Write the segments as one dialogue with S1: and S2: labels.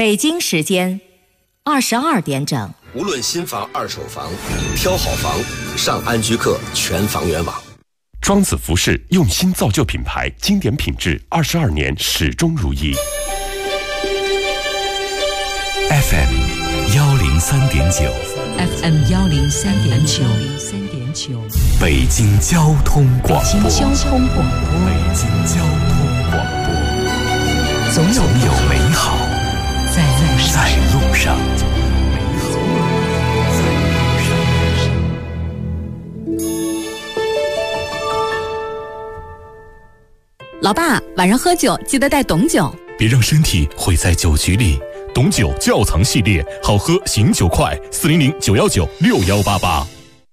S1: 北京时间22点整。
S2: 无论新房二手房，挑好房上安居客全房源网。
S3: 庄子服饰用心造就品牌，经典品质22年始终如一。
S4: FM 103.9
S5: FM 103.9
S4: 北京交通广播。
S5: 北京交通广播。
S4: 北京交通广播。
S5: 总有
S4: 美好在路上。
S6: 老爸，晚上喝酒记得带董酒，
S7: 别让身体毁在酒局里。董酒窖藏系列，好喝醒酒快，400 919 6188。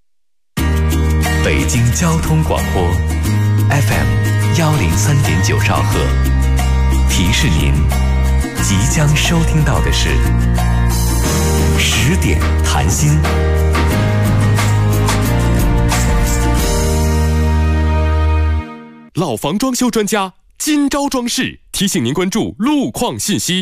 S4: 北京交通广播 FM 103.9兆赫，提示您即将收听到的是10点谈心。
S3: 老房装修专家今朝装饰提醒您关注路况信息。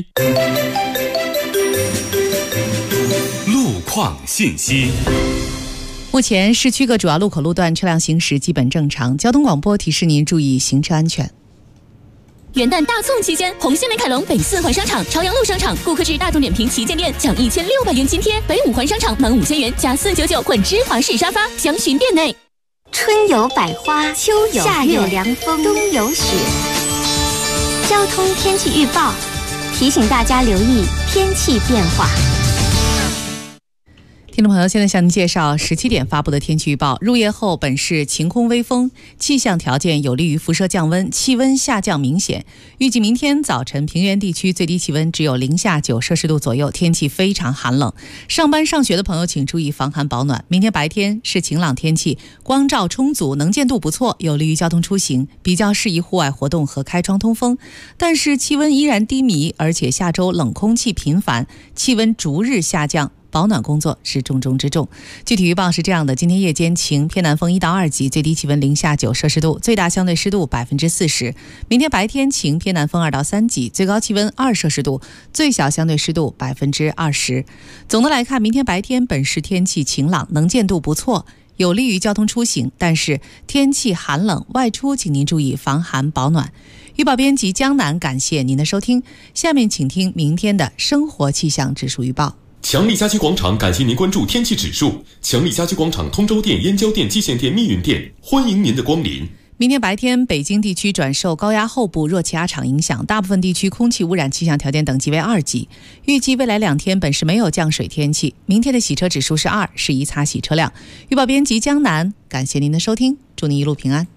S4: 路况信息。
S6: 目前市区各主要路口路段车辆行驶基本正常，交通广播提示您注意行车安全。
S8: 元旦大送期间，红星美凯龙北4环商场、朝阳路商场顾客至大众点评旗舰店享1600元津贴，北5环商场满5000元加499混芝华士沙发，详询店内。
S9: 春有百花，秋有夏有凉风，冬有雪。交通天气预报提醒大家留意天气变化。
S6: 听众朋友，现在向您介绍17点发布的天气预报。入夜后，本市晴空微风，气象条件有利于辐射降温，气温下降明显。预计明天早晨平原地区最低气温只有零下9摄氏度左右，天气非常寒冷。上班上学的朋友请注意防寒保暖。明天白天是晴朗天气，光照充足，能见度不错，有利于交通出行，比较适宜户外活动和开窗通风。但是气温依然低迷，而且下周冷空气频繁，气温逐日下降。保暖工作是重中之重。具体预报是这样的：今天夜间晴，偏南风1到2级，最低气温零下9摄氏度，最大相对湿度40%。明天白天晴，偏南风2到3级，最高气温2摄氏度，最小相对湿度20%。总的来看，明天白天本市天气晴朗，能见度不错，有利于交通出行，但是天气寒冷，外出请您注意防寒保暖。预报编辑江南，感谢您的收听。下面请听明天的生活气象指数预报。
S3: 强力家居广场感谢您关注天气指数。强力家居广场通州店、燕郊店、蓟县店、密云店，欢迎您的光临。
S6: 明天白天，北京地区转受高压后部热气压场影响，大部分地区空气污染气象条件等级为2级。预计未来2天本市没有降水天气。明天的洗车指数是2，适宜擦洗车辆。预报编辑江南，感谢您的收听，祝您一路平安。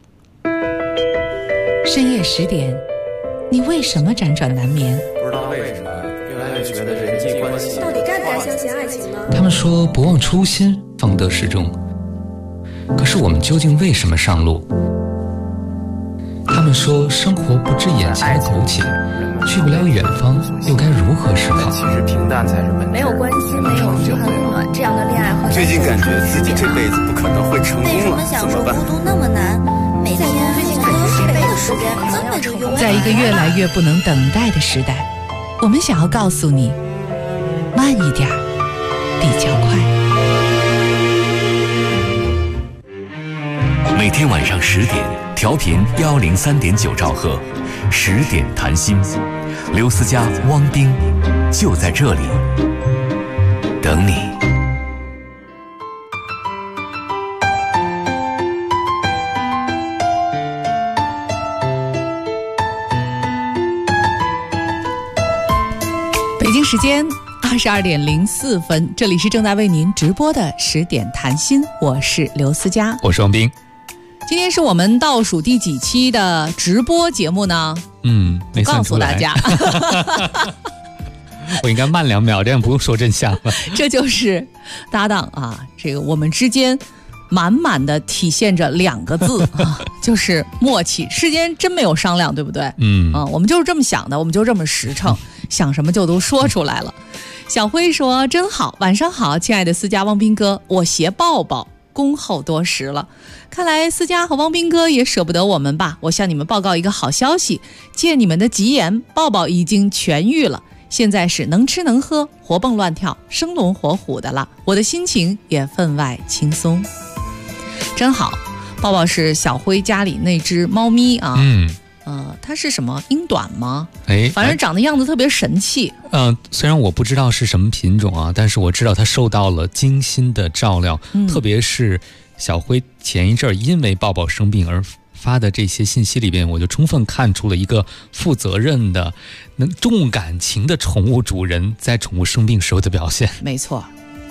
S6: 深夜10点，你为什么辗转难眠？
S10: 不知道为什么越来越觉得人际关系
S11: 到底该不该相信爱情呢？
S12: 他们说不忘初心，方得始终。可是我们究竟为什么上路？他们说生活不止眼前的苟且，去不了远方，又该如何是好？
S10: 其实平淡才是本质。
S11: 没有关系，没有嘘寒问暖，这样的恋爱和
S10: 最近感觉自己这辈子不可能会成功了，
S11: 为什么享受孤独那么难？每天最近感觉这辈子时间根本就用不完。
S6: 在一个越来越不能等待的时代，我们想要告诉你，慢一点比较快。
S4: 每天晚上10点，调频103.9兆赫，10点谈心。刘思佳、汪冰就在这里等你。
S6: 北京时间22点04分，这里是正在为您直播的10点谈心，我是刘思佳，
S12: 我是王冰。
S6: 今天是我们倒数第几期的直播节目呢？
S12: 没算出来。
S6: 告诉大家
S12: 我应该慢2秒，这样不用说真相了。
S6: 这就是搭档啊，这个我们之间满满的体现着2个字啊，就是默契。之间真没有商量，对不对？我们就是这么想的，我们就这么实诚，想什么就都说出来了。小辉说真好，晚上好，亲爱的思佳、汪斌哥，我携抱抱恭候多时了。看来思佳和汪斌哥也舍不得我们吧。我向你们报告一个好消息，借你们的吉言，抱抱已经痊愈了， 现在是能吃能喝，活蹦乱跳，生龙活虎的了，我的心情也分外轻松。真好，抱抱是小辉家里那只猫咪啊。它是什么英短吗？反正长得样子特别神气。
S12: 虽然我不知道是什么品种啊，但是我知道它受到了精心的照料，特别是小辉前一阵因为抱抱生病而发的这些信息里边，我就充分看出了一个负责任的、能重感情的宠物主人在宠物生病时候的表现。
S6: 没错。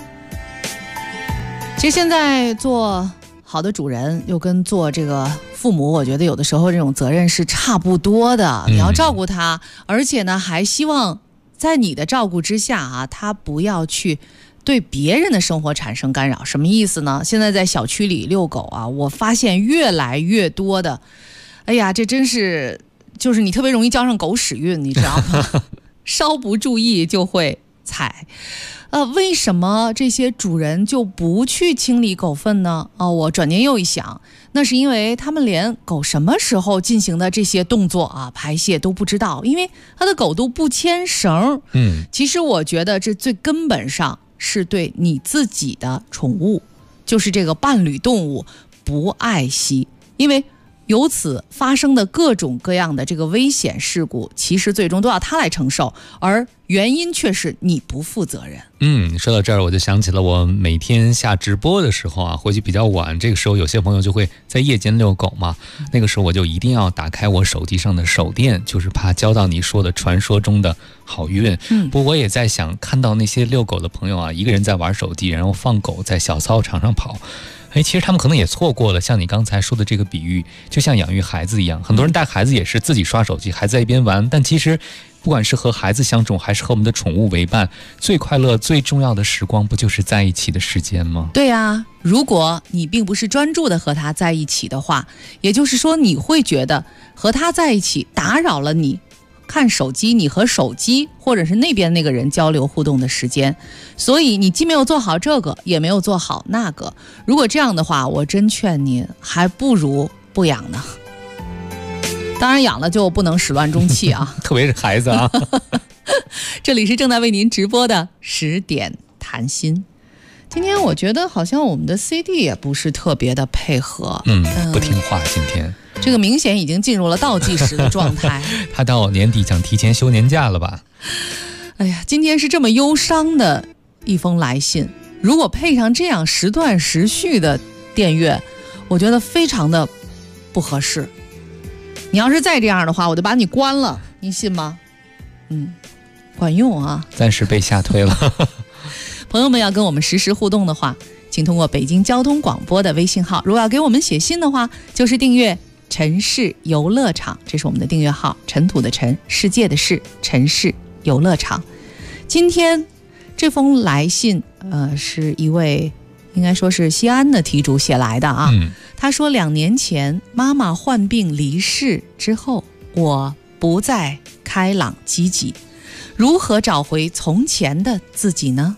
S6: 其实现在做好的主人又跟做这个父母，我觉得有的时候这种责任是差不多的。你要照顾他，而且呢还希望在你的照顾之下啊，他不要去对别人的生活产生干扰。什么意思呢？现在在小区里遛狗啊，我发现越来越多的，哎呀，这真是就是你特别容易交上狗屎运，你知道吗？稍不注意就会踩。为什么这些主人就不去清理狗粪呢？我转念又一想，那是因为他们连狗什么时候进行的这些动作啊、排泄都不知道，因为他的狗都不牵绳。其实我觉得这最根本上是对你自己的宠物，就是这个伴侣动物不爱惜，因为由此发生的各种各样的这个危险事故，其实最终都要他来承受，而原因却是你不负责任。
S12: 说到这儿我就想起了我每天下直播的时候啊，回去比较晚，这个时候有些朋友就会在夜间遛狗嘛，那个时候我就一定要打开我手机上的手电，就是怕交到你说的传说中的好运。不过我也在想，看到那些遛狗的朋友啊，一个人在玩手机，然后放狗在小操场上跑，其实他们可能也错过了像你刚才说的这个比喻，就像养育孩子一样，很多人带孩子也是自己刷手机，孩子在一边玩，但其实不管是和孩子相处还是和我们的宠物为伴，最快乐最重要的时光不就是在一起的时间吗？
S6: 对啊，如果你并不是专注的和他在一起的话，也就是说你会觉得和他在一起打扰了你看手机，你和手机或者是那边那个人交流互动的时间，所以你既没有做好这个，也没有做好那个。如果这样的话，我真劝你还不如不养呢。当然养了就不能始乱终弃啊，
S12: 特别是孩子啊。
S6: 这里是正在为您直播的10点谈心。今天我觉得好像我们的 CD 也不是特别的配合，
S12: 不听话。今天
S6: 这个明显已经进入了倒计时的状态。
S12: 他到年底想提前休年假了吧？
S6: 哎呀，今天是这么忧伤的一封来信，如果配上这样时断时续的电乐，我觉得非常的不合适。你要是再这样的话，我就把你关了，你信吗？管用啊，
S12: 暂时被吓退了。
S6: 朋友们要跟我们实时互动的话，请通过北京交通广播的微信号，如果要给我们写信的话，就是订阅城市游乐场，这是我们的订阅号，尘土的尘，世界的世，城市游乐场。今天这封来信是一位应该说是西安的题主写来的啊。他说2年前妈妈患病离世之后，我不再开朗积极，如何找回从前的自己呢？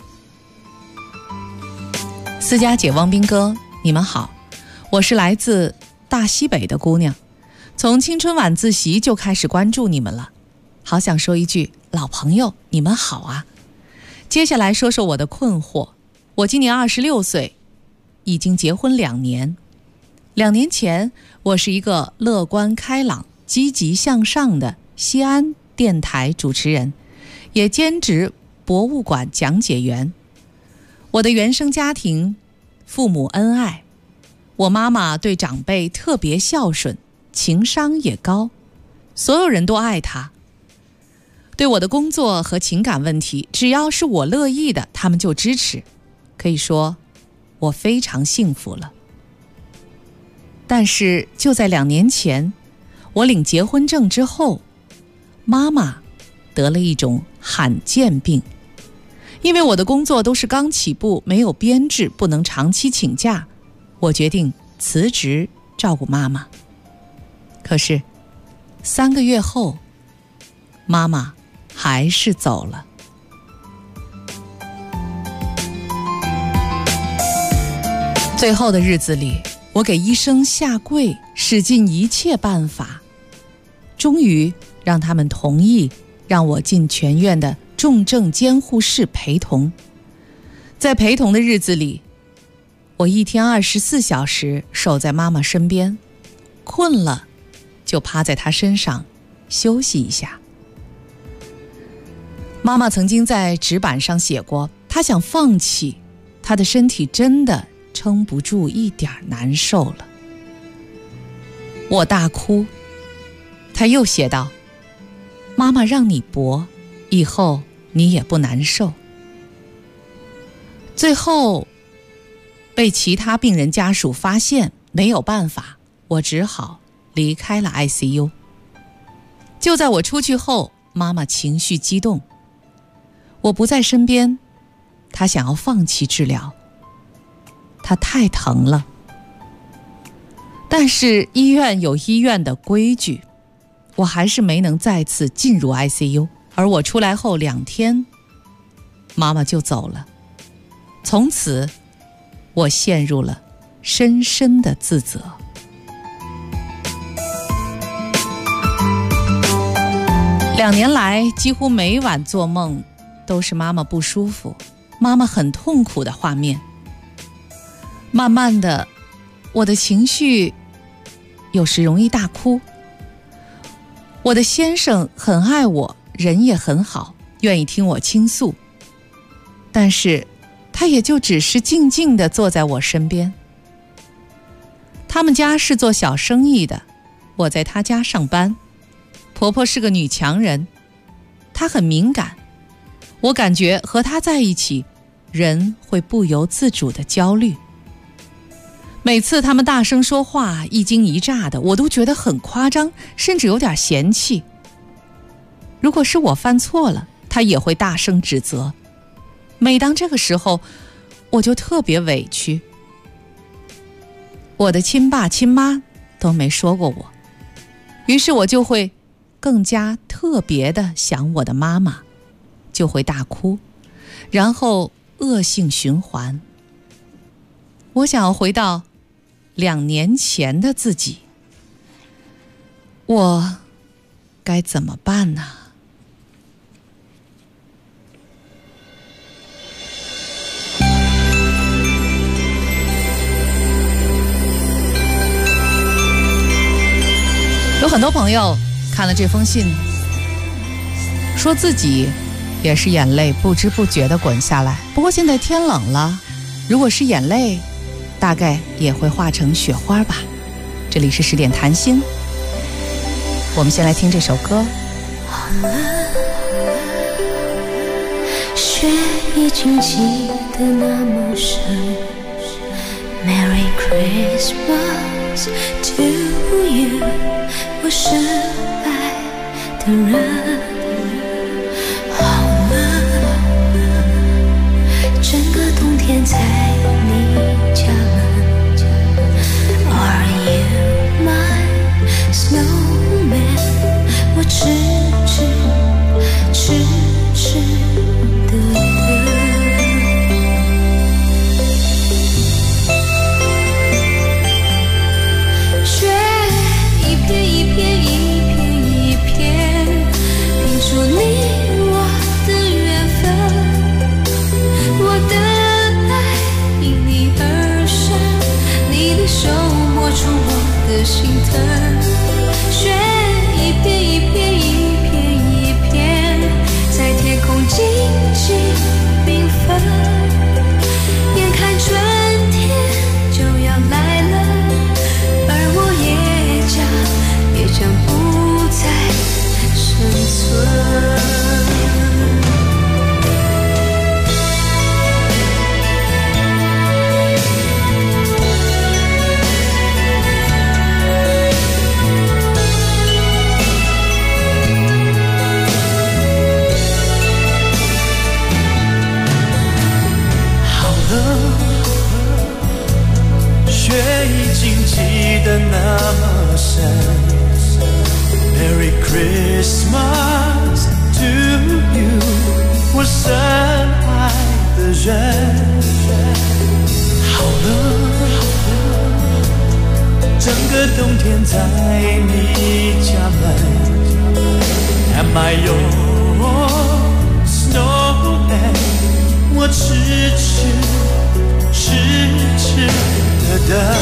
S6: 思佳姐、汪斌哥，你们好，我是来自大西北的姑娘，从青春晚自习就开始关注你们了，好想说一句老朋友你们好啊。接下来说说我的困惑，我今年26岁，已经结婚2年。2年前，我是一个乐观开朗、积极向上的西安电台主持人，也兼职博物馆讲解员。我的原生家庭，父母恩爱，我妈妈对长辈特别孝顺，情商也高，所有人都爱她。对我的工作和情感问题，只要是我乐意的，他们就支持。可以说，我非常幸福了。但是就在2年前，我领结婚证之后，妈妈得了一种罕见病。因为我的工作都是刚起步，没有编制，不能长期请假，我决定辞职照顾妈妈。可是3个月后，妈妈还是走了。最后的日子里，我给医生下跪，使尽一切办法，终于让他们同意让我进全院的重症监护室陪同。在陪同的日子里，我一天24小时守在妈妈身边，困了就趴在她身上休息一下。妈妈曾经在纸板上写过，她想放弃，她的身体真的撑不住一点难受了。我大哭，她又写道，妈妈让你搏，以后你也不难受。最后被其他病人家属发现，没有办法，我只好离开了 ICU。 就在我出去后，妈妈情绪激动，我不在身边，她想要放弃治疗，她太疼了。但是医院有医院的规矩，我还是没能再次进入 ICU。 而我出来后2天，妈妈就走了。从此我陷入了深深的自责。2年来，几乎每晚做梦都是妈妈不舒服，妈妈很痛苦的画面。慢慢的，我的情绪有时容易大哭。我的先生很爱我，人也很好，愿意听我倾诉，但是他也就只是静静地坐在我身边。他们家是做小生意的，我在他家上班。婆婆是个女强人，她很敏感，我感觉和她在一起，人会不由自主地焦虑。每次他们大声说话，一惊一乍的，我都觉得很夸张，甚至有点嫌弃。如果是我犯错了，她也会大声指责。每当这个时候，我就特别委屈。我的亲爸亲妈都没说过我，于是我就会更加特别的想我的妈妈，就会大哭，然后恶性循环。我想要回到2年前的自己，我该怎么办呢？有很多朋友看了这封信，说自己也是眼泪不知不觉地滚下来。不过现在天冷了，如果是眼泪，大概也会化成雪花吧。这里是10点谈心，我们先来听这首歌。
S13: 好了，雪已经积得那么深， Merry Christmas to you， 我深爱的人。好了，整个冬天在你家门， Are you my snowman？ 我痴痴的等。雪一片一片一片一片，拼出你我的缘分。我的爱因你而生，你的手摸出我的心疼。雪一片一片一片一片，在天空静静缤纷。眼看春天就要来了，而我也将不再生存。
S14: 雪已经积得那么深， Merry Christmas to you， 我深爱的人。好了，整个冬天在你家门， Am I your snowman？ 的，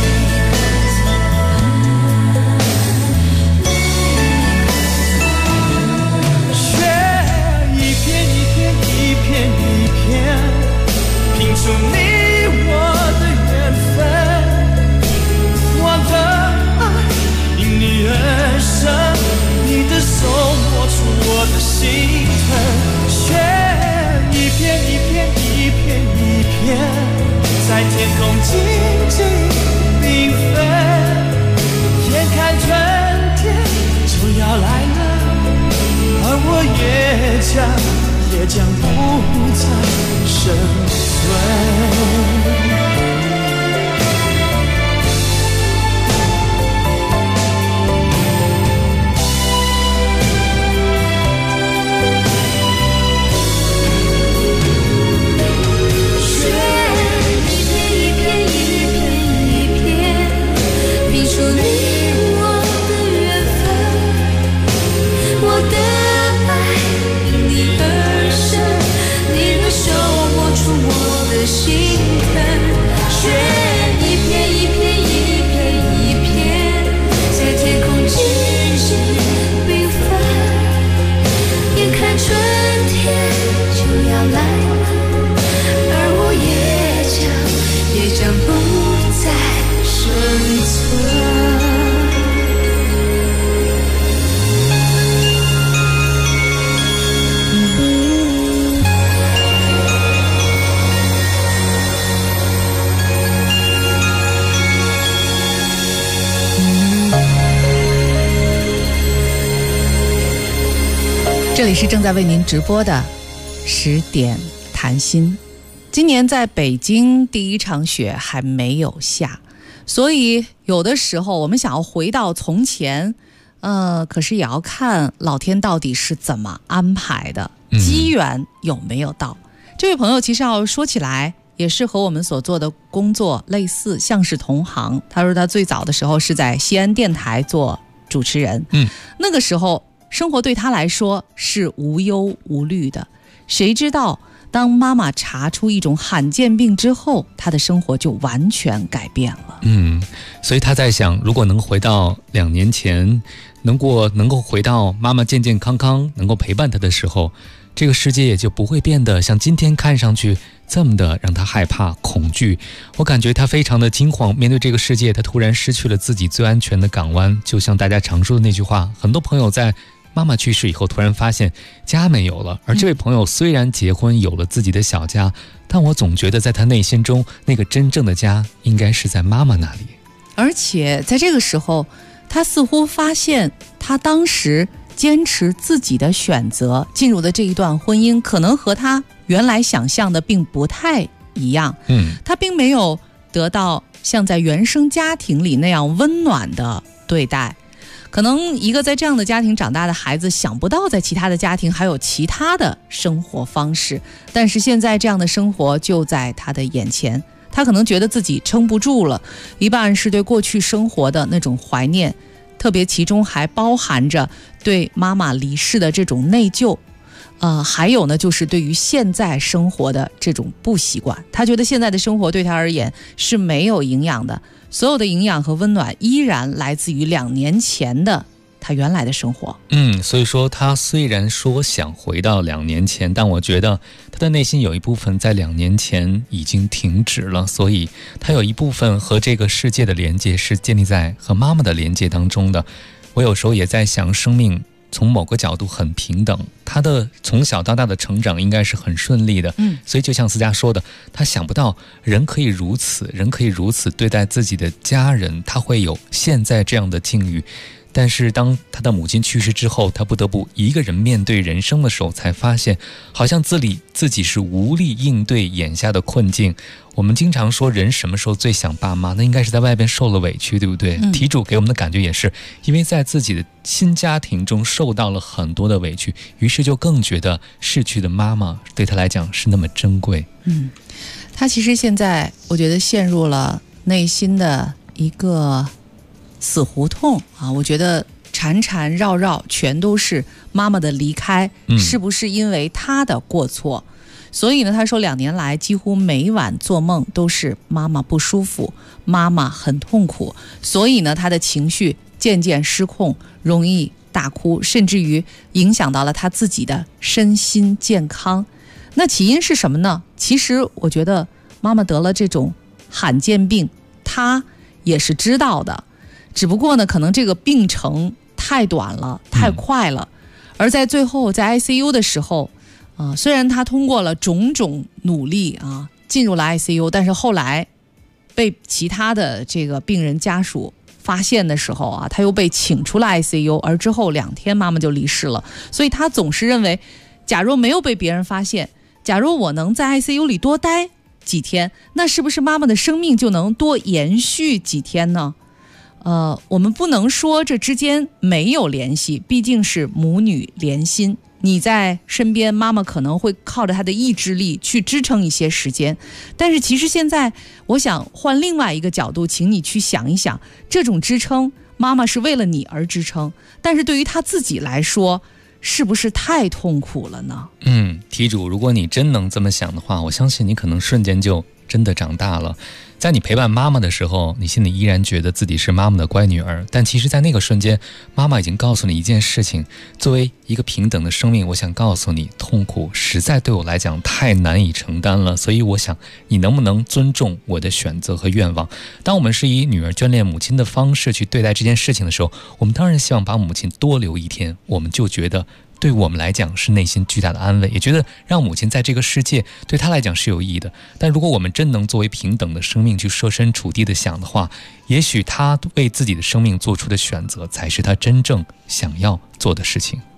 S14: 雪一片一片一片一片，拼出你我的缘分。我的爱因你而生，你的手摸出我的心疼。雪一片一片一片一片，在天空静静缤纷，眼看春天就要来了，而我也将不再生存。
S6: 这里是正在为您直播的10点谈心。今年在北京第一场雪还没有下，所以有的时候我们想要回到从前，可是也要看老天到底是怎么安排的，机缘有没有到。这位朋友其实要说起来也是和我们所做的工作类似，像是同行。他说他最早的时候是在西安电台做主持人，那个时候生活对他来说是无忧无虑的。谁知道当妈妈查出一种罕见病之后，他的生活就完全改变了。
S12: 所以他在想，如果能回到2年前，能够回到妈妈健健康康能够陪伴他的时候，这个世界也就不会变得像今天看上去这么的让他害怕恐惧。我感觉他非常的惊慌，面对这个世界他突然失去了自己最安全的港湾。就像大家常说的那句话，很多朋友在妈妈去世以后突然发现家没有了，而这位朋友虽然结婚有了自己的小家，但我总觉得在他内心中那个真正的家应该是在妈妈那里。
S6: 而且在这个时候他似乎发现他当时坚持自己的选择进入的这一段婚姻可能和他原来想象的并不太一样。他并没有得到像在原生家庭里那样温暖的对待，可能一个在这样的家庭长大的孩子想不到在其他的家庭还有其他的生活方式，但是现在这样的生活就在他的眼前。他可能觉得自己撑不住了，一半是对过去生活的那种怀念，特别其中还包含着对妈妈离世的这种内疚，还有呢就是对于现在生活的这种不习惯。他觉得现在的生活对他而言是没有营养的，所有的营养和温暖依然来自于2年前的他原来的生活。
S12: 所以说他虽然说想回到2年前，但我觉得他的内心有一部分在2年前已经停止了，所以他有一部分和这个世界的连接是建立在和妈妈的连接当中的。我有时候也在想，生命从某个角度很平等，他的从小到大的成长应该是很顺利的。所以就像思佳说的，他想不到人可以如此对待自己的家人，他会有现在这样的境遇。但是当他的母亲去世之后，他不得不一个人面对人生的时候，才发现好像自己是无力应对眼下的困境。我们经常说人什么时候最想爸妈，那应该是在外边受了委屈，对不对？题主给我们的感觉也是因为在自己的新家庭中受到了很多的委屈，于是就更觉得逝去的妈妈对他来讲是那么珍贵。
S6: 他其实现在我觉得陷入了内心的一个死胡同啊！我觉得缠缠绕绕全都是妈妈的离开，是不是因为他的过错？ 所以呢，他说2年来几乎每晚做梦都是妈妈不舒服，妈妈很痛苦，所以呢，他的情绪渐渐失控，容易大哭，甚至于影响到了他自己的身心健康。那起因是什么呢？其实我觉得妈妈得了这种罕见病，她也是知道的，只不过呢，可能这个病程太短了，太快了。而在最后在 ICU 的时候，虽然他通过了种种努力啊，进入了 ICU， 但是后来被其他的这个病人家属发现的时候啊，他又被请出了 ICU， 而之后2天妈妈就离世了。所以他总是认为，假如没有被别人发现，假如我能在 ICU 里多待几天，那是不是妈妈的生命就能多延续几天呢？我们不能说这之间没有联系，毕竟是母女连心。你在身边，妈妈可能会靠着她的意志力去支撑一些时间，但是其实现在我想换另外一个角度，请你去想一想，这种支撑，妈妈是为了你而支撑，但是对于她自己来说，是不是太痛苦了呢？
S12: 题主，如果你真能这么想的话，我相信你可能瞬间就真的长大了。在你陪伴妈妈的时候，你心里依然觉得自己是妈妈的乖女儿，但其实在那个瞬间，妈妈已经告诉你一件事情，作为一个平等的生命，我想告诉你，痛苦实在对我来讲太难以承担了，所以我想你能不能尊重我的选择和愿望。当我们是以女儿眷恋母亲的方式去对待这件事情的时候，我们当然希望把母亲多留1天，我们就觉得对我们来讲是内心巨大的安慰，也觉得让母亲在这个世界对她来讲是有意义的。但如果我们真能作为平等的生命去设身处地的想的话，也许她为自己的生命做出的选择才是她真正想要做的事情。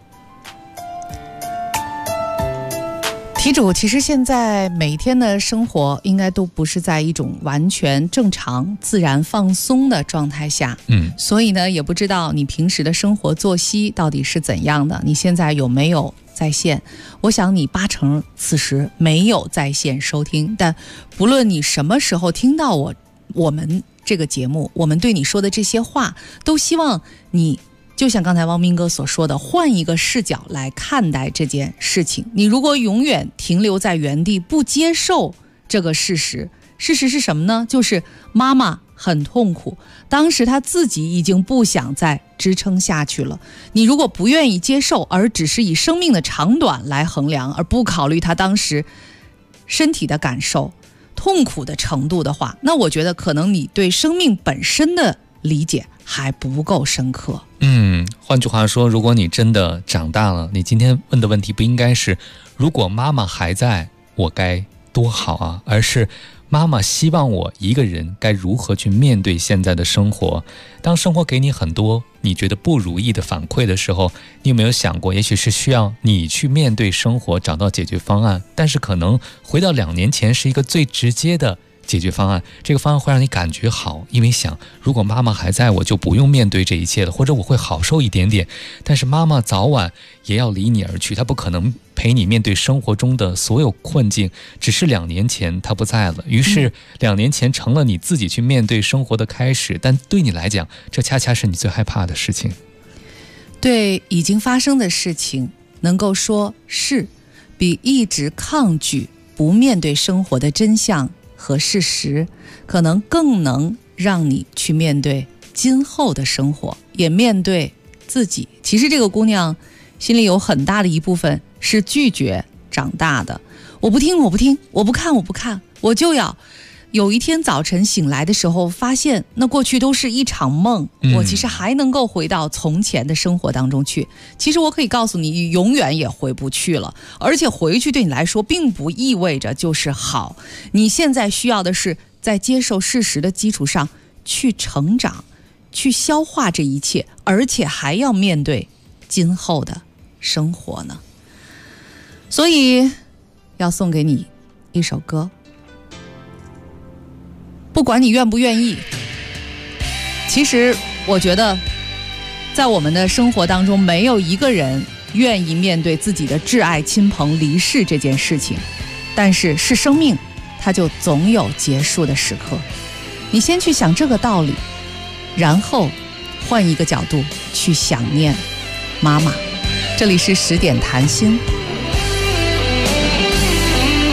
S6: 题主，其实现在每天的生活应该都不是在一种完全正常、自然放松的状态下，所以呢，也不知道你平时的生活作息到底是怎样的，你现在有没有在线？我想你80%此时没有在线收听，但不论你什么时候听到我们这个节目，我们对你说的这些话，都希望你就像刚才汪斌哥所说的，换一个视角来看待这件事情。你如果永远停留在原地，不接受这个事实，事实是什么呢？就是妈妈很痛苦，当时她自己已经不想再支撑下去了。你如果不愿意接受，而只是以生命的长短来衡量，而不考虑她当时身体的感受、痛苦的程度的话，那我觉得可能你对生命本身的理解还不够深刻。
S12: 换句话说，如果你真的长大了，你今天问的问题不应该是如果妈妈还在，我该多好啊，而是妈妈希望我一个人该如何去面对现在的生活。当生活给你很多你觉得不如意的反馈的时候，你有没有想过，也许是需要你去面对生活，找到解决方案，但是可能回到2年前是一个最直接的解决方案，这个方案会让你感觉好，因为想如果妈妈还在，我就不用面对这一切了，或者我会好受一点点。但是妈妈早晚也要离你而去，她不可能陪你面对生活中的所有困境，只是2年前她不在了，于是2年前成了你自己去面对生活的开始，但对你来讲，这恰恰是你最害怕的事情。
S6: 对已经发生的事情能够说是，比一直抗拒不面对生活的真相和事实，可能更能让你去面对今后的生活，也面对自己。其实这个姑娘心里有很大的一部分是拒绝长大的，我不听，我不听，我不看，我不看，我就要有一天早晨醒来的时候，发现那过去都是一场梦，我其实还能够回到从前的生活当中去。其实我可以告诉你，永远也回不去了，而且回去对你来说并不意味着就是好。你现在需要的是在接受事实的基础上去成长，去消化这一切，而且还要面对今后的生活呢。所以要送给你一首歌，不管你愿不愿意，其实我觉得在我们的生活当中，没有一个人愿意面对自己的挚爱亲朋离世这件事情，但是是生命，它就总有结束的时刻。你先去想这个道理，然后换一个角度去想念妈妈。这里是10点谈心。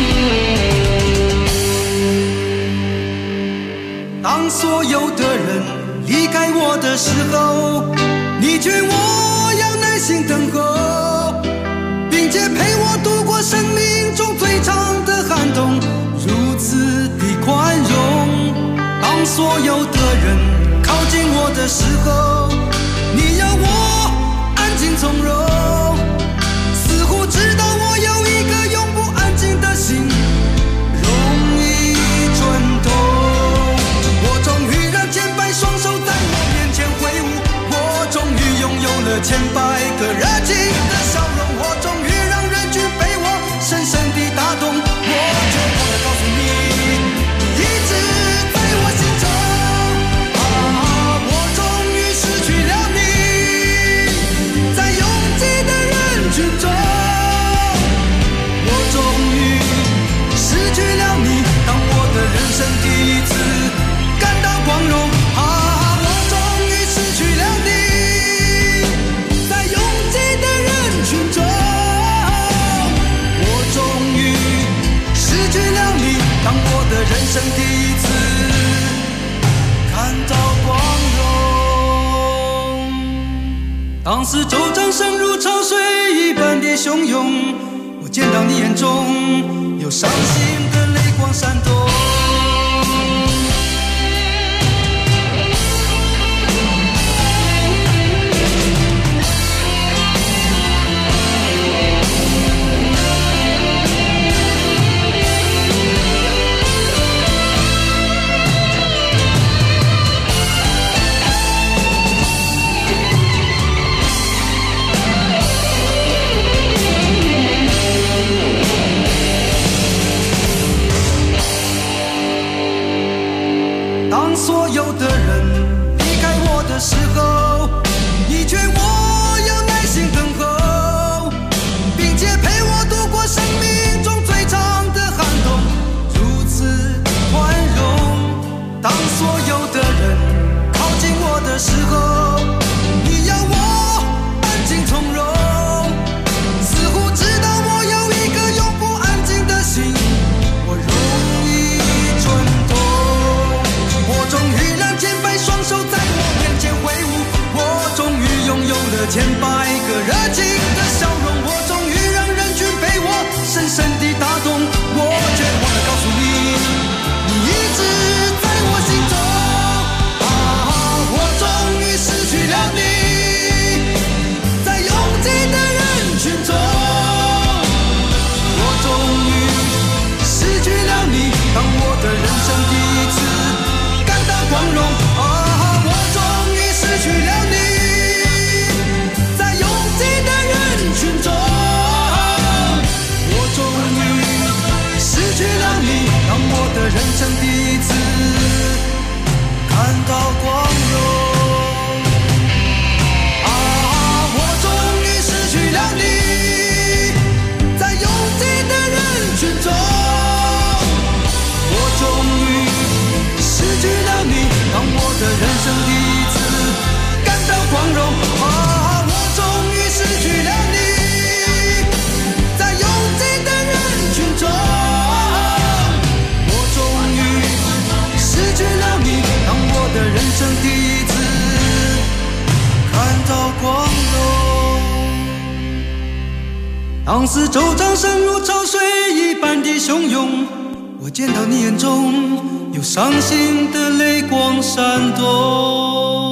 S14: 当所有的人离开我的时候，你劝我要耐心等候，并且陪我度过生命中最长的寒冬，如此的宽容。当所有的人靠近我的时候，你要我安静从容，似乎知道我有一个永不安静的心，容易转动。我终于让千百双手在我面前挥舞，我终于拥有了千百个热情的笑容，我终于让人群被我深深地打动。我绝望地告诉你，你一直在我心中。我终于失去了你，在拥挤的人群中，我终于失去了你，当我的人生第一次感到光荣。我终于失去了你，在拥挤的人群中，我终于失去了你，当我的人生第一次看到光荣。当四周掌声如潮水一般的汹涌，我见到你眼中有伤心的泪光闪动。当所有的人离开我的时候，你劝我要耐心等候，并且陪我度过生命中最长的寒冬，如此宽容。当所有的人靠近我的时候，你要我安静从容，似乎知道我有一个永不安静的心，我容易转动。我终于让千百双手在我面前挥舞，我终于拥有了千百个热情的笑容，我终于让人群被我深深地打动。我绝望地告诉你，你一直在我心中。我终于失去了你，在拥挤的人群中，我终于失去了你，当我的人生第一次光荣。我终于失去了你，在拥挤的人群中，我终于失去了你，当我的人生第一次看到光荣。我终于失去了你，在拥挤的人群中，我终于失去了你，当我的人生第一次感到光荣。我终于失去了你，在拥挤的人群中，我终于失去了你，当我的人生第一次看到光荣。当四周掌声如潮水一般的汹涌，我见到你眼中有伤心的泪光闪动。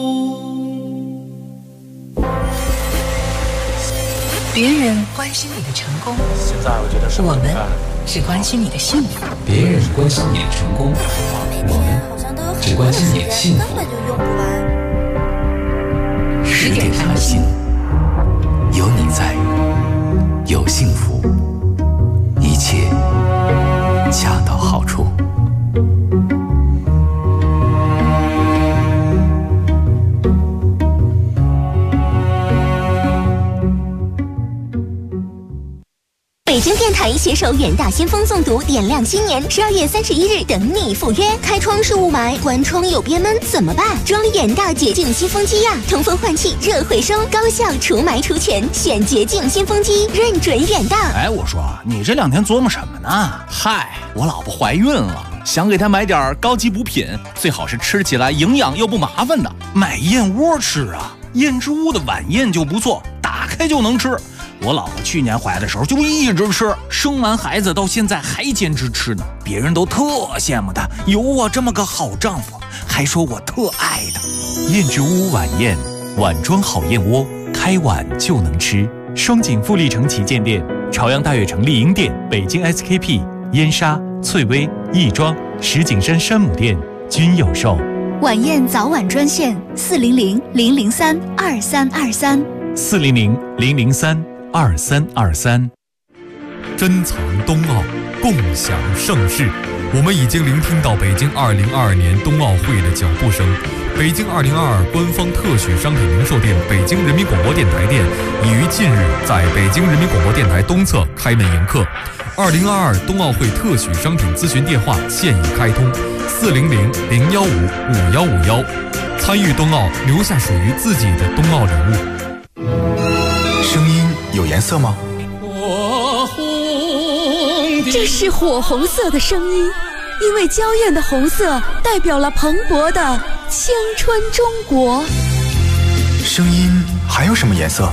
S5: 别人关心你的成功，
S10: 现在我觉得
S5: 我们只关心你的幸福。
S12: 别人关心你的成功，我们只关心你的幸福。
S11: 根本就用不完。
S4: 10点谈心，有你在，有幸福，一切恰到好处。
S8: 北京电台携手远大先锋诵读，点亮新年，12月31日等你赴约。开窗是雾霾，关窗有憋闷怎么办？装远大洁净新风机呀，通风换气，热回收，高效除霾除醛，选洁净新风机，认准远大。
S15: 哎，我说你这2天琢磨什么呢？嗨，我老婆怀孕了。 想给他买点高级补品，最好是吃起来营养又不麻烦的，买燕窝吃啊。燕之屋的晚宴就不错，打开就能吃。我老婆去年怀的时候就一直吃，生完孩子到现在还坚持吃呢，别人都特羡慕她有我这么个好丈夫，还说我特爱她。
S4: 燕之屋晚宴，碗装好燕窝，开碗就能吃。双井富力城旗舰店、朝阳大悦城丽婴店、北京 SKP、燕莎、翠微、亦庄、石景山山姆店均有售。
S16: 晚宴早晚专线400-003-2323
S4: 400-003-2323。
S7: 珍藏冬奥，共享盛世。我们已经聆听到北京2022年冬奥会的脚步声。北京2022官方特许商品零售店北京人民广播电台店已于近日在北京人民广播电台东侧开门迎客。2022冬奥会特许商品咨询电话现已开通，400-015-5151。参与冬奥，留下属于自己的冬奥礼物。
S10: 声音有颜色吗？
S17: 这是火红色的声音，因为娇艳的红色代表了蓬勃的青春中国。
S10: 声音还有什么颜色？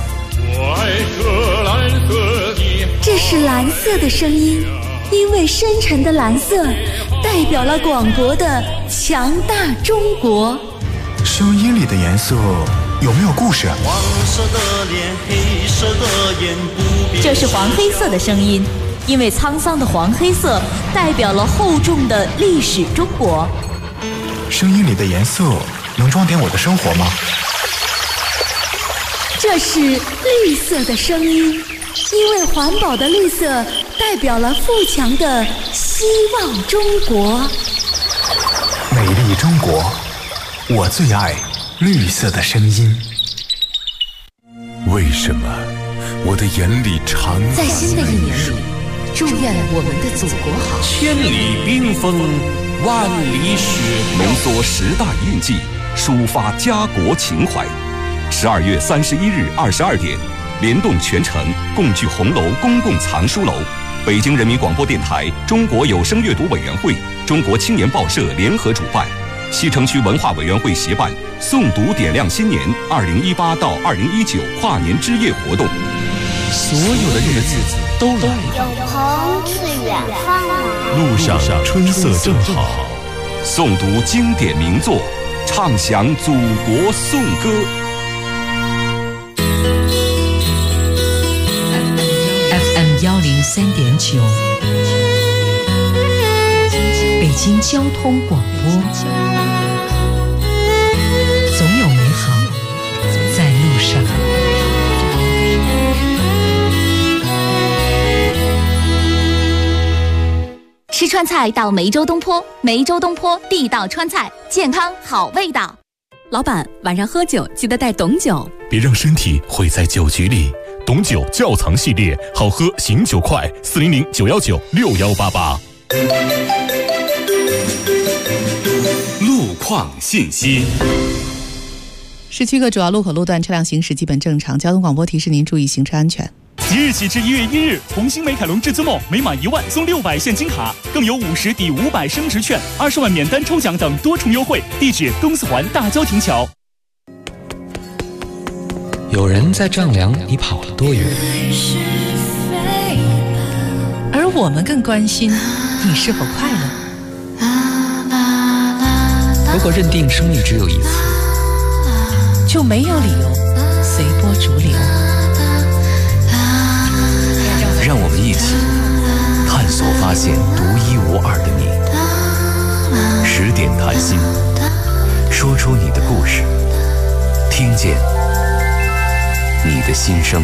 S17: 这是蓝色的声音，因为深沉的蓝色代表了广博的强大中国。
S10: 声音里的颜色有没有故事？
S14: 黄色的脸，黑色的眼，不变。
S8: 这是黄黑色的声音，因为沧桑的黄黑色代表了厚重的历史中国。
S10: 声音里的颜色能装点我的生活吗？
S17: 这是绿色的声音，因为环保的绿色代表了富强的希望中国。
S10: 美丽中国，我最爱绿色的声音。
S18: 为什么我的眼里常
S5: 在新的一年里，祝愿我们的祖国好。
S19: 千里冰封，万里雪
S20: 浓缩时代印记，抒发家国情怀。12月31日22点，联动全城共聚红楼公共藏书楼，北京人民广播电台、中国有声阅读委员会、中国青年报社联合主办，西城区文化委员会协办诵读点亮新年2018到2019跨年之夜活动。
S7: 所有的日子都来了，
S9: 有朋自远方来，
S7: 路上春色正好。
S20: 诵读经典名作，唱响祖国颂歌。
S5: FM 103.9，北京交通广播，总有美好在路上。
S8: 吃川菜到梅州东坡，梅州东坡地道川菜，健康好味道。
S21: 老板，晚上喝酒记得带董酒，
S7: 别让身体毁在酒局里。董酒窖藏系列，好喝醒酒快，400-919-6188。
S3: 路况信息。
S6: 市区各主要路口路段车辆行驶基本正常，交通广播提示您注意行车安全。
S22: 即日起至1月1日，红星美凯龙至尊梦每满1万送600现金卡，更有50抵500升值券、20万免单抽奖等多重优惠。地址：东四环大郊亭桥。
S12: 有人在丈量你跑了多远，
S6: 而我们更关心你是否快乐。
S12: 如果认定生命只有一次，
S6: 就没有理由随波逐流。
S4: 让我们一起探索发现独一无二的你。10点谈心，说出你的故事，听见你的心声。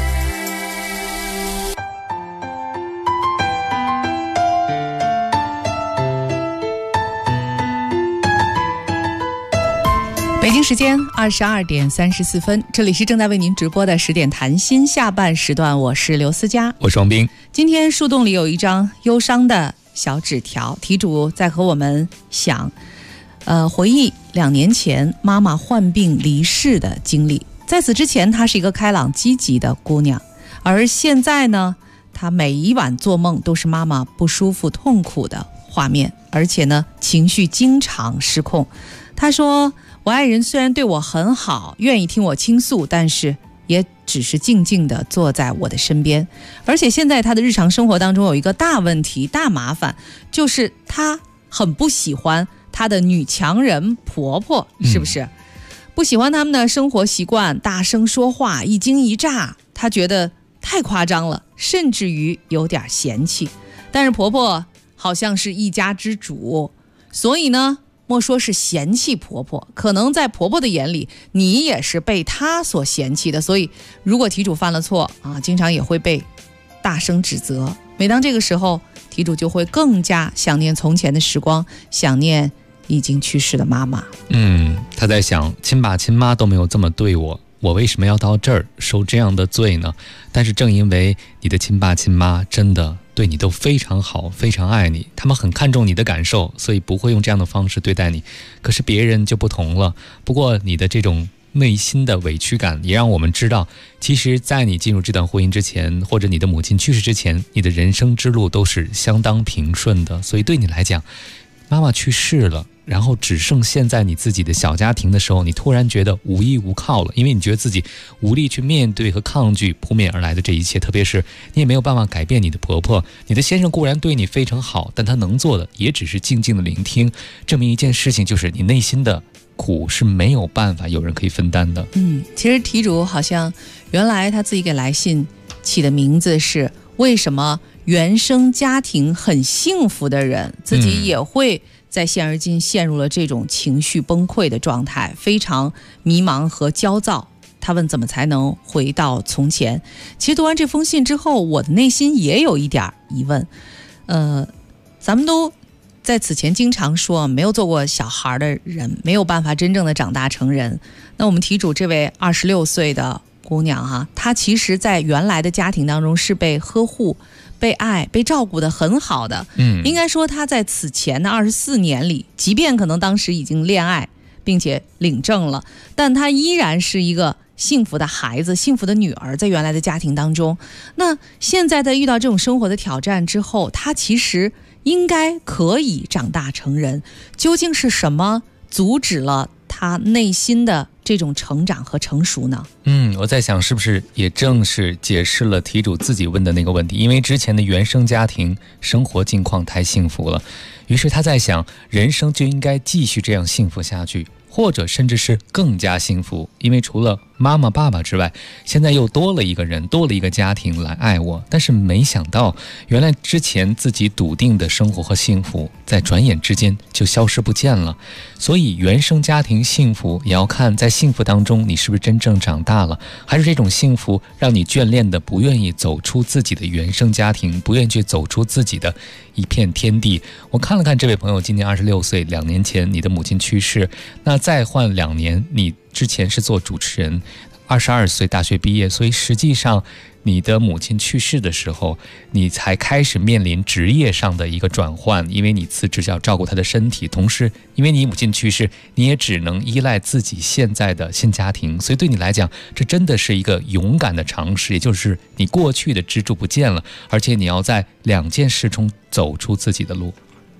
S6: 北京时间22点34分，这里是正在为您直播的10点谈心下半时段，我是刘思佳，
S12: 我是王斌。
S6: 今天树洞里有一张忧伤的小纸条，题主在和我们回忆2年前妈妈患病离世的经历。在此之前，她是一个开朗积极的姑娘，而现在呢，她每一晚做梦都是妈妈不舒服痛苦的画面，而且呢情绪经常失控。他说，我爱人虽然对我很好，愿意听我倾诉，但是也只是静静地坐在我的身边。而且现在他的日常生活当中有一个大问题、大麻烦，就是他很不喜欢他的女强人婆婆，是不是？不喜欢他们的生活习惯，大声说话，一惊一乍，他觉得太夸张了，甚至于有点嫌弃。但是婆婆好像是一家之主，所以呢莫说是嫌弃婆婆，可能在婆婆的眼里你也是被她所嫌弃的。所以如果题主犯了错啊，经常也会被大声指责。每当这个时候，题主就会更加想念从前的时光，想念已经去世的妈妈。
S12: 他在想，亲爸亲妈都没有这么对我，我为什么要到这儿受这样的罪呢？但是正因为你的亲爸亲妈真的对你都非常好，非常爱你，他们很看重你的感受，所以不会用这样的方式对待你。可是别人就不同了。不过你的这种内心的委屈感也让我们知道，其实在你进入这段婚姻之前，或者你的母亲去世之前，你的人生之路都是相当平顺的。所以对你来讲，妈妈去世了，然后只剩现在你自己的小家庭的时候，你突然觉得无依无靠了，因为你觉得自己无力去面对和抗拒扑面而来的这一切。特别是你也没有办法改变你的婆婆，你的先生固然对你非常好，但他能做的也只是静静的聆听。证明一件事情，就是你内心的苦是没有办法有人可以分担的。
S6: 其实题主好像原来他自己给来信起的名字是为什么原生家庭很幸福的人自己也会在现而今陷入了这种情绪崩溃的状态，非常迷茫和焦躁。他问怎么才能回到从前。其实读完这封信之后，我的内心也有一点疑问。咱们都在此前经常说，没有做过小孩的人没有办法真正的长大成人。那我们题主这位26岁的姑娘哈，她其实在原来的家庭当中是被呵护、被爱、被照顾得很好的。应该说她在此前的24年里，即便可能当时已经恋爱并且领证了，但她依然是一个幸福的孩子、幸福的女儿，在原来的家庭当中。那现在在遇到这种生活的挑战之后，她其实应该可以长大成人。究竟是什么阻止了她内心的这种成长和成熟呢？
S12: 我在想，是不是也正是解释了题主自己问的那个问题，因为之前的原生家庭生活境况太幸福了，于是他在想，人生就应该继续这样幸福下去，或者甚至是更加幸福，因为除了妈妈爸爸之外，现在又多了一个人，多了一个家庭来爱我。但是没想到，原来之前自己笃定的生活和幸福，在转眼之间就消失不见了。所以原生家庭幸福也要看在幸福当中你是不是真正长大了，还是这种幸福让你眷恋的不愿意走出自己的原生家庭，不愿意去走出自己的一片天地。我看了看这位朋友，今年26岁，2年前你的母亲去世，那再换2年，你之前是做主持人，22岁大学毕业，所以实际上你的母亲去世的时候，你才开始面临职业上的一个转换，因为你辞职要照顾她的身体，同时因为你母亲去世，你也只能依赖自己现在的新家庭，所以对你来讲，这真的是一个勇敢的尝试，也就是你过去的支柱不见了，而且你要在2件事中走出自己的路。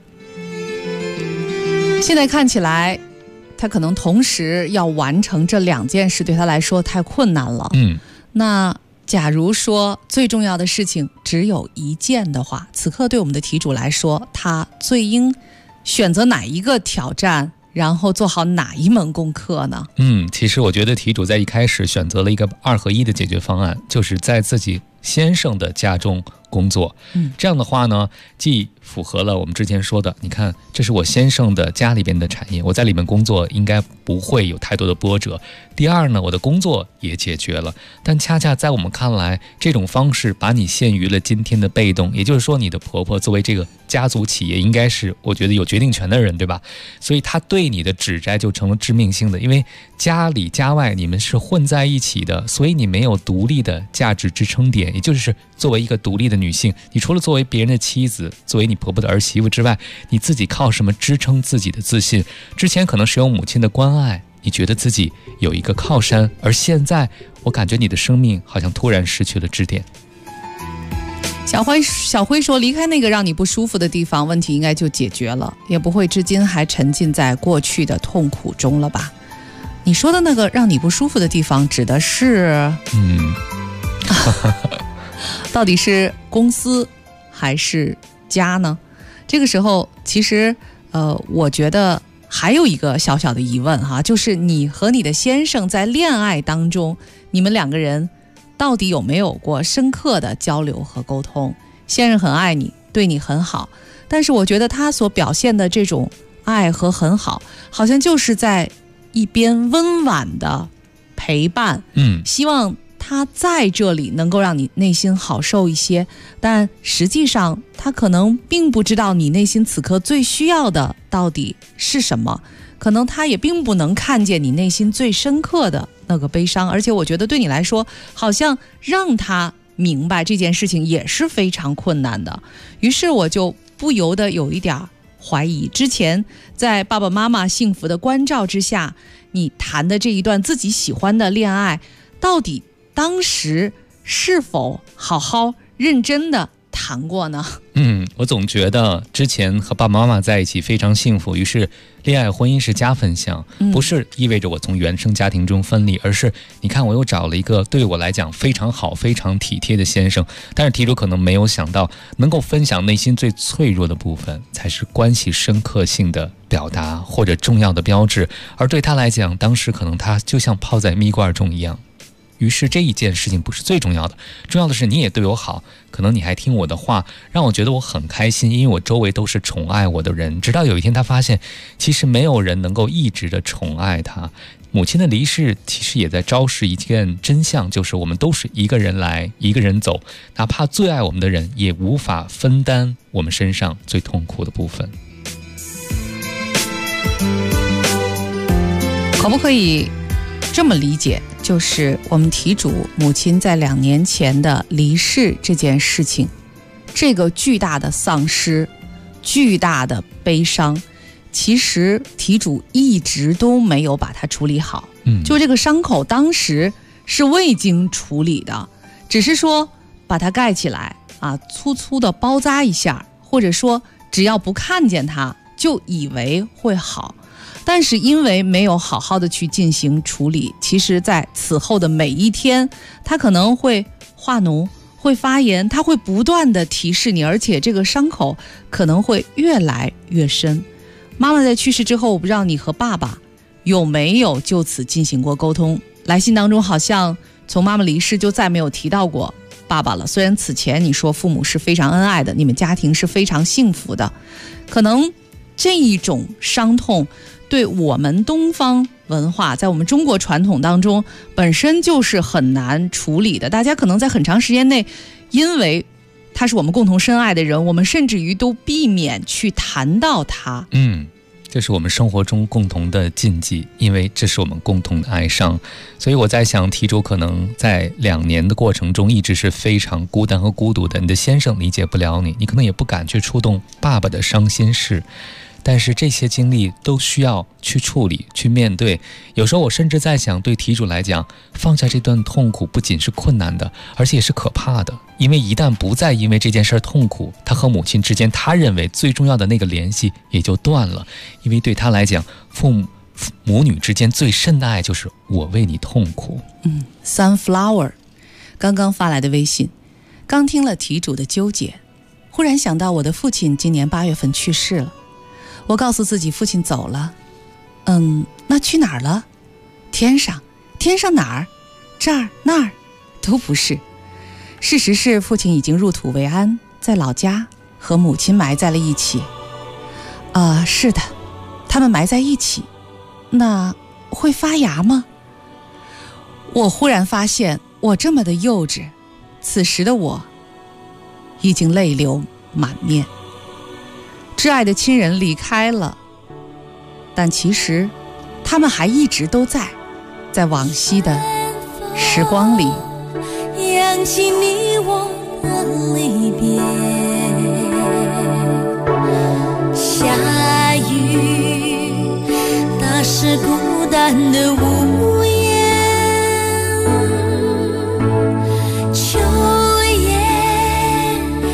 S6: 现在看起来他可能同时要完成这2件事，对他来说太困难了。那假如说最重要的事情只有1件的话，此刻对我们的题主来说，他最应选择哪一个挑战，然后做好哪一门功课呢？
S12: 其实我觉得题主在一开始选择了一个2合1的解决方案，就是在自己先生的家中工作。这样的话呢，既符合了我们之前说的，你看这是我先生的家里边的产业，我在里面工作应该不会有太多的波折。第二呢，我的工作也解决了，但恰恰在我们看来，这种方式把你陷于了今天的被动，也就是说你的婆婆作为这个家族企业应该是我觉得有决定权的人，对吧？所以她对你的指摘就成了致命性的，因为家里家外你们是混在一起的，所以你没有独立的价值支撑点，也就是作为一个独立的女性，你除了作为别人的妻子，作为你婆婆的儿媳妇之外，你自己靠什么支撑自己的自信？之前可能是有母亲的关爱，你觉得自己有一个靠山，而现在我感觉你的生命好像突然失去了支点。
S6: 小辉说，离开那个让你不舒服的地方，问题应该就解决了，也不会至今还沉浸在过去的痛苦中了吧？你说的那个让你不舒服的地方指的是到底是公司还是家呢？这个时候其实我觉得还有一个小小的疑问哈，就是你和你的先生在恋爱当中，你们两个人到底有没有过深刻的交流和沟通？先生很爱你，对你很好，但是我觉得他所表现的这种爱和很好，好像就是在一边温婉的陪伴，希望他在这里能够让你内心好受一些，但实际上他可能并不知道你内心此刻最需要的到底是什么，可能他也并不能看见你内心最深刻的那个悲伤，而且我觉得对你来说，好像让他明白这件事情也是非常困难的。于是我就不由得有一点怀疑，之前在爸爸妈妈幸福的关照之下，你谈的这一段自己喜欢的恋爱，到底当时是否好好认真的谈过呢？
S12: 我总觉得之前和爸爸妈妈在一起非常幸福，于是恋爱婚姻是加分项，不是意味着我从原生家庭中分离，而是你看我又找了一个对我来讲非常好非常体贴的先生，但是题主可能没有想到，能够分享内心最脆弱的部分才是关系深刻性的表达或者重要的标志，而对他来讲，当时可能他就像泡在蜜罐中一样。于是这一件事情不是最重要的，重要的是你也对我好，可能你还听我的话，让我觉得我很开心，因为我周围都是宠爱我的人。直到有一天他发现，其实没有人能够一直的宠爱他。母亲的离世其实也在昭示一件真相，就是我们都是一个人来一个人走，哪怕最爱我们的人也无法分担我们身上最痛苦的部分。
S6: 可不可以这么理解，就是我们题主母亲在2年前的离世这件事情，这个巨大的丧失，巨大的悲伤，其实题主一直都没有把它处理好。就这个伤口当时是未经处理的，只是说把它盖起来啊，粗粗的包扎一下，或者说只要不看见它就以为会好。但是因为没有好好的去进行处理，其实在此后的每一天，它可能会化脓，会发炎，它会不断的提示你，而且这个伤口可能会越来越深。妈妈在去世之后，我不知道你和爸爸有没有就此进行过沟通。来信当中好像从妈妈离世就再没有提到过爸爸了，虽然此前你说父母是非常恩爱的，你们家庭是非常幸福的，可能这一种伤痛对我们东方文化，在我们中国传统当中本身就是很难处理的。大家可能在很长时间内，因为他是我们共同深爱的人，我们甚至于都避免去谈到他。
S12: 这是我们生活中共同的禁忌，因为这是我们共同的哀伤。所以我在想，题主可能在2年的过程中一直是非常孤单和孤独的，你的先生理解不了你，你可能也不敢去触动爸爸的伤心事，但是这些经历都需要去处理去面对。有时候我甚至在想，对题主来讲，放下这段痛苦不仅是困难的，而且也是可怕的，因为一旦不再因为这件事痛苦，他和母亲之间他认为最重要的那个联系也就断了。因为对他来讲，母女之间最深的爱就是我为你痛苦。
S6: Sunflower 刚刚发来的微信，刚听了题主的纠结，忽然想到我的父亲今年8月份去世了。我告诉自己父亲走了，那去哪儿了？天上哪儿？这儿那儿都不是。事实是父亲已经入土为安，在老家和母亲埋在了一起。是的，他们埋在一起，那会发芽吗？我忽然发现我这么的幼稚，此时的我已经泪流满面。挚爱的亲人离开了，但其实他们还一直都在往昔的时光里
S13: 扬起你我的离别。下雨打湿孤单的屋檐，秋叶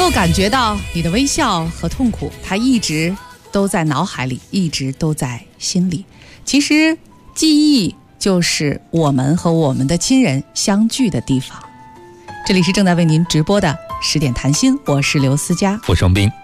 S6: 够感觉到你的微笑和痛苦，它一直都在脑海里，一直都在心里。其实记忆就是我们和我们的亲人相聚的地方。这里是正在为您直播的10点谈心，我是刘思佳，
S12: 我是王斌。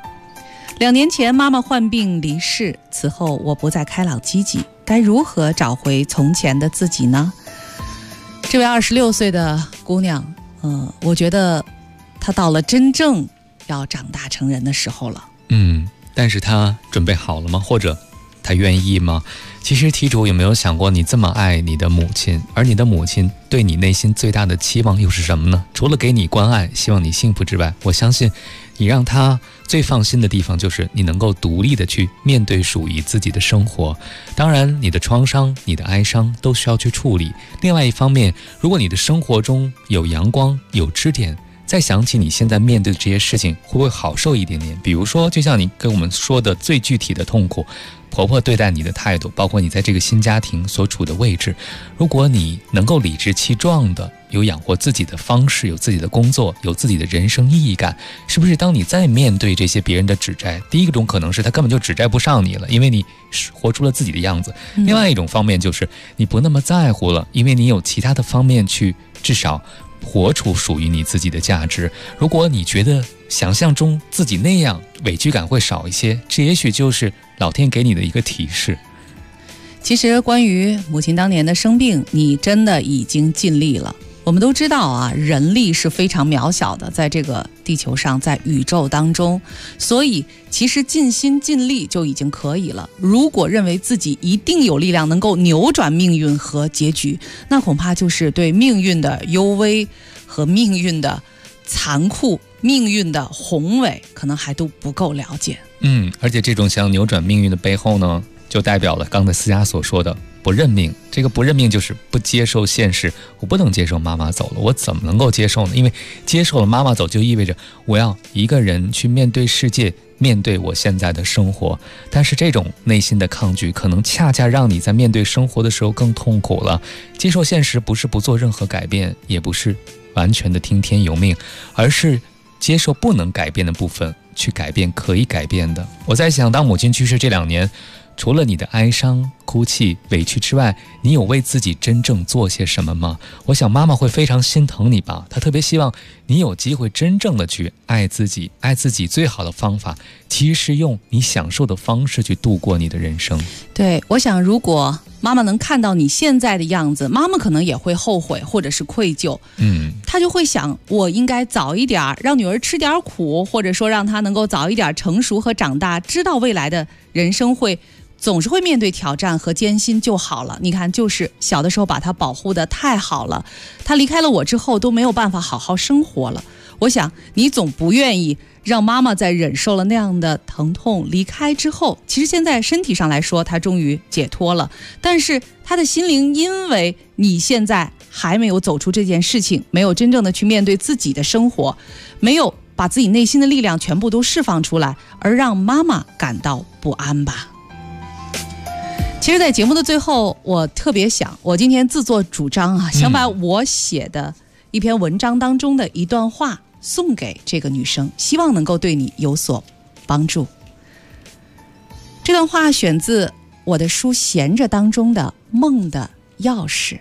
S6: 2年前妈妈患病离世，此后我不再开朗积极，该如何找回从前的自己呢？这位26岁的姑娘，我觉得她到了真正要长大成人的时候了。
S12: 但是她准备好了吗？或者她愿意吗？其实题主有没有想过，你这么爱你的母亲，而你的母亲对你内心最大的期望又是什么呢？除了给你关爱，希望你幸福之外，我相信你让她最放心的地方就是你能够独立的去面对属于自己的生活。当然你的创伤、你的哀伤都需要去处理。另外一方面，如果你的生活中有阳光、有支点，再想起你现在面对的这些事情，会不会好受一点点？比如说就像你跟我们说的最具体的痛苦，婆婆对待你的态度，包括你在这个新家庭所处的位置，如果你能够理直气壮的有养活自己的方式，有自己的工作，有自己的人生意义感，是不是当你再面对这些别人的指摘，第一种可能是他根本就指摘不上你了，因为你活出了自己的样子。另外一种方面就是你不那么在乎了，因为你有其他的方面去至少活出属于你自己的价值。如果你觉得想象中自己那样，委屈感会少一些，这也许就是老天给你的一个提示。
S6: 其实关于母亲当年的生病，你真的已经尽力了。我们都知道啊，人力是非常渺小的，在这个地球上，在宇宙当中，所以其实尽心尽力就已经可以了。如果认为自己一定有力量能够扭转命运和结局，那恐怕就是对命运的幽微和命运的残酷、命运的宏伟可能还都不够了解。
S12: 而且这种想扭转命运的背后呢，就代表了刚才思佳所说的不认命。这个不认命就是不接受现实，我不能接受妈妈走了，我怎么能够接受呢？因为接受了妈妈走，就意味着我要一个人去面对世界，面对我现在的生活。但是这种内心的抗拒，可能恰恰让你在面对生活的时候更痛苦了。接受现实不是不做任何改变，也不是完全的听天由命，而是接受不能改变的部分，去改变可以改变的。我在想，当母亲去世这2年，除了你的哀伤、哭泣、委屈之外，你有为自己真正做些什么吗？我想妈妈会非常心疼你吧，她特别希望你有机会真正的去爱自己。爱自己最好的方法，其实是用你享受的方式去度过你的人生。
S6: 对，我想如果妈妈能看到你现在的样子，妈妈可能也会后悔或者是愧疚。她就会想，我应该早一点让女儿吃点苦，或者说让她能够早一点成熟和长大，知道未来的人生总是会面对挑战和艰辛就好了。你看，就是小的时候把她保护得太好了，她离开了我之后都没有办法好好生活了。我想你总不愿意让妈妈在忍受了那样的疼痛离开之后，其实现在身体上来说她终于解脱了，但是她的心灵因为你现在还没有走出这件事情，没有真正的去面对自己的生活，没有把自己内心的力量全部都释放出来，而让妈妈感到不安吧。其实在节目的最后，我特别想，我今天自作主张啊，想把我写的一篇文章当中的一段话送给这个女生，希望能够对你有所帮助。这段话选自我的书《闲着》当中的梦的钥匙。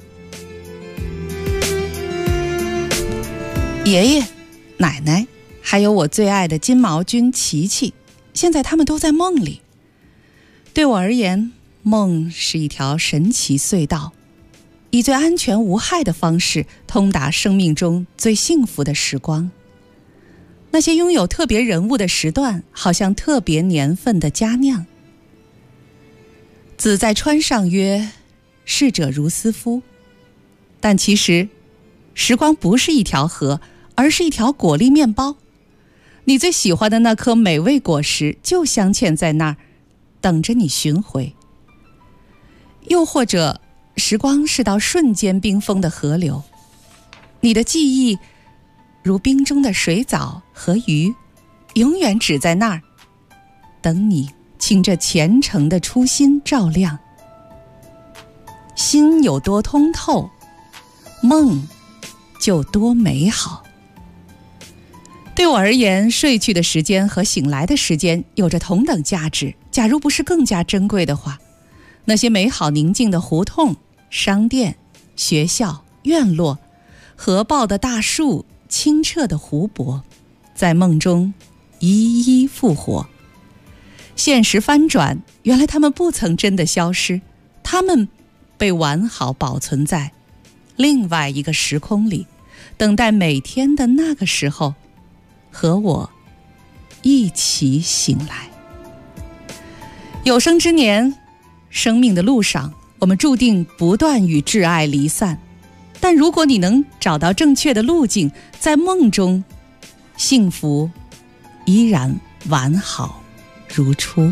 S6: 爷爷、奶奶，还有我最爱的金毛君琪琪，现在他们都在梦里。对我而言，梦是一条神奇隧道，以最安全无害的方式通达生命中最幸福的时光。那些拥有特别人物的时段，好像特别年份的佳酿。子在川上曰：逝者如斯夫。但其实时光不是一条河，而是一条果粒面包。你最喜欢的那颗美味果实就镶嵌在那儿，等着你寻回。又或者时光是道瞬间冰封的河流，你的记忆如冰中的水藻和鱼，永远只在那儿等你请着虔诚的初心照亮。心有多通透，梦就多美好。 对我而言，睡去的时间和醒来的时间有着同等价值。假如不是更加珍贵的话，那些美好宁静的胡同、商店、学校、院落、合抱的大树、清澈的湖泊，在梦中一一复活。现实翻转，原来它们不曾真的消失，它们被完好保存在另外一个时空里，等待每天的那个时候和我一起醒来。有生之年，生命的路上，我们注定不断与挚爱离散，但如果你能找到正确的路径，在梦中，幸福依然完好如初。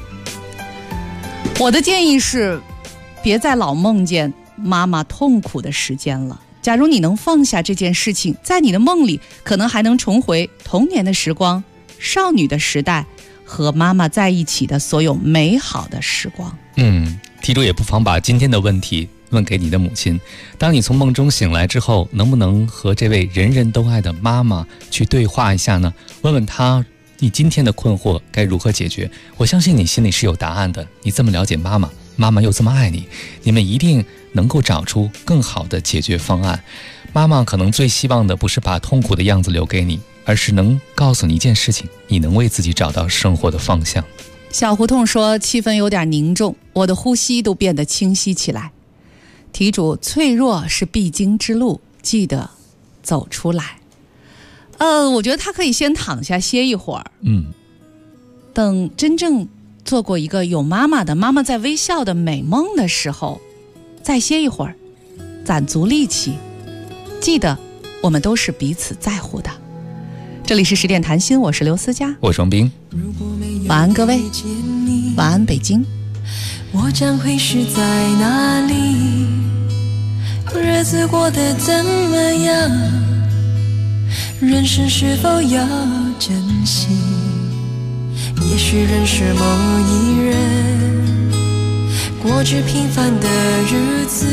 S6: 我的建议是，别再老梦见妈妈痛苦的时间了。假如你能放下这件事情，在你的梦里可能还能重回童年的时光、少女的时代和妈妈在一起的所有美好的时光。
S12: 题主也不妨把今天的问题问给你的母亲，当你从梦中醒来之后，能不能和这位人人都爱的妈妈去对话一下呢？问问她你今天的困惑该如何解决。我相信你心里是有答案的，你这么了解妈妈，妈妈又这么爱你，你们一定能够找出更好的解决方案。妈妈可能最希望的不是把痛苦的样子留给你，而是能告诉你一件事情，你能为自己找到生活的方向。
S6: 小胡同说，气氛有点凝重，我的呼吸都变得清晰起来。题主，脆弱是必经之路，记得走出来。我觉得他可以先躺下歇一会儿，等真正做过一个有妈妈的、妈妈在微笑的美梦的时候，再歇一会儿，攒足力气。记得，我们都是彼此在乎的。这里是10点谈心，我是刘思佳，
S12: 我是王斌。
S6: 晚安各位，晚安北京。
S13: 我将会是在哪里？日子过得怎么样？人生是否要珍惜？也许认识某一人，过着平凡的日子，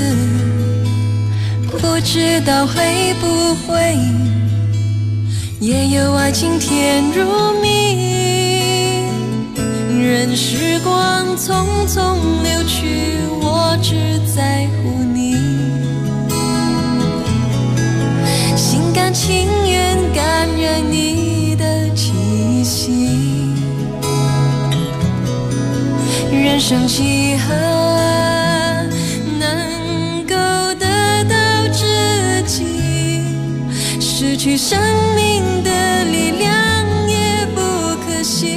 S13: 不知道会不会也有爱情甜如蜜。任时光匆匆流去，我只在乎你，心甘情愿感染你的气息。人生几何能够得到知己，失去生命的力量也不可惜。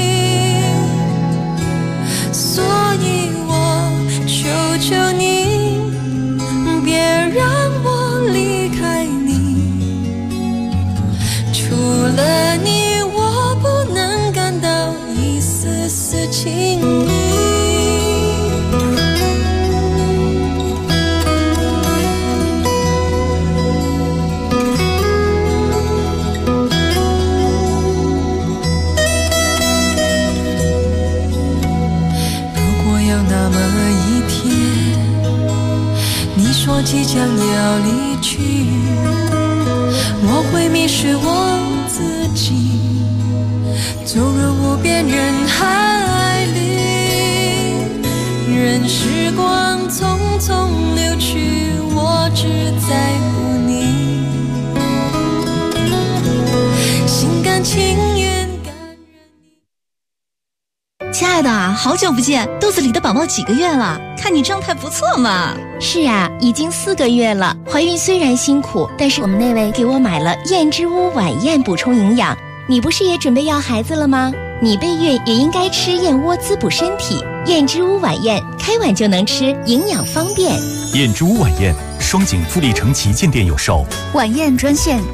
S13: 所以我求求你，别让我离开你，除了你我不能感到一丝丝情意。说即将要离去，我会迷失我自己，走入无边人海里。任时光匆匆流去，我只在乎你，心甘情愿感染
S1: 你。亲爱的，好久不见，肚子里的宝宝几个月了？看你状态不错嘛。
S9: 是啊，已经4个月了。怀孕虽然辛苦，但是我们那位给我买了燕之屋晚宴补充营养。你不是也准备要孩子了吗？你备孕也应该吃燕窝滋补身体。燕之屋晚宴，开碗就能吃，营养方便。
S10: 燕之屋晚宴，双井富力城旗舰店有售。
S16: 晚宴专线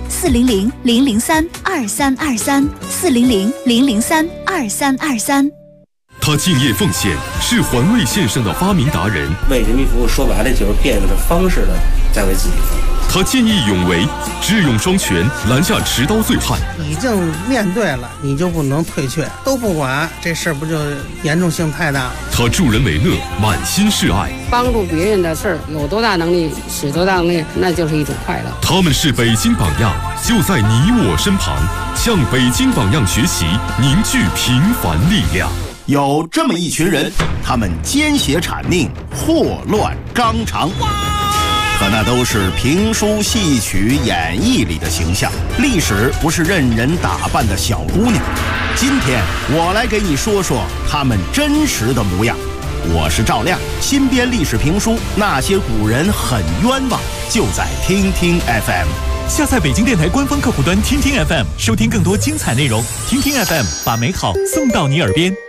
S16: 400-003-2323，400-003-2323。
S3: 他敬业奉献，是环卫线上的发明达人。
S2: 为人民服务说白了就是变个的方式的在为自己服务。
S3: 他见义勇为，智勇双全，拦下持刀醉汉。
S2: 已经面对了，你就不能退却，都不管，这事儿不就严重性太大了？
S3: 他助人为乐，满心是爱，
S11: 帮助别人的事儿，有多大能力使多大能力，那就是一种快乐。
S3: 他们是北京榜样，就在你我身旁，向北京榜样学习，凝聚平凡力量。
S23: 有这么一群人，他们奸邪谄佞，祸乱纲常，可那都是评书、戏曲、演绎里的形象。历史不是任人打扮的小姑娘。今天我来给你说说他们真实的模样。我是赵亮，新编历史评书《那些古人很冤枉》，就在听听 FM。
S22: 下载北京电台官方客户端听听 FM， 收听更多精彩内容。听听 FM， 把美好送到你耳边。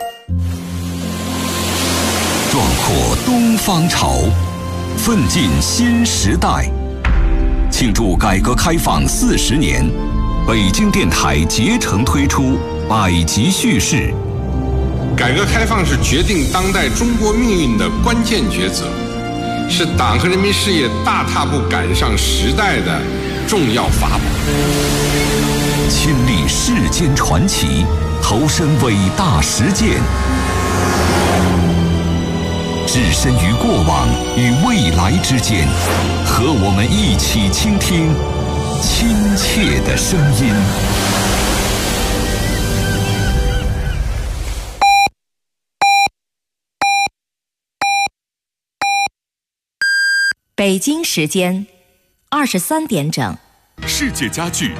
S20: 壮阔东方潮，奋进新时代。庆祝改革开放40年，北京电台竭诚推出100集叙事。
S24: 改革开放是决定当代中国命运的关键抉择，是党和人民事业大踏步赶上时代的重要法宝。
S20: 亲历世间传奇，投身伟大实践，置身于过往与未来之间，和我们一起倾听亲切的声音。
S5: 北京时间23点整。
S3: 世界家具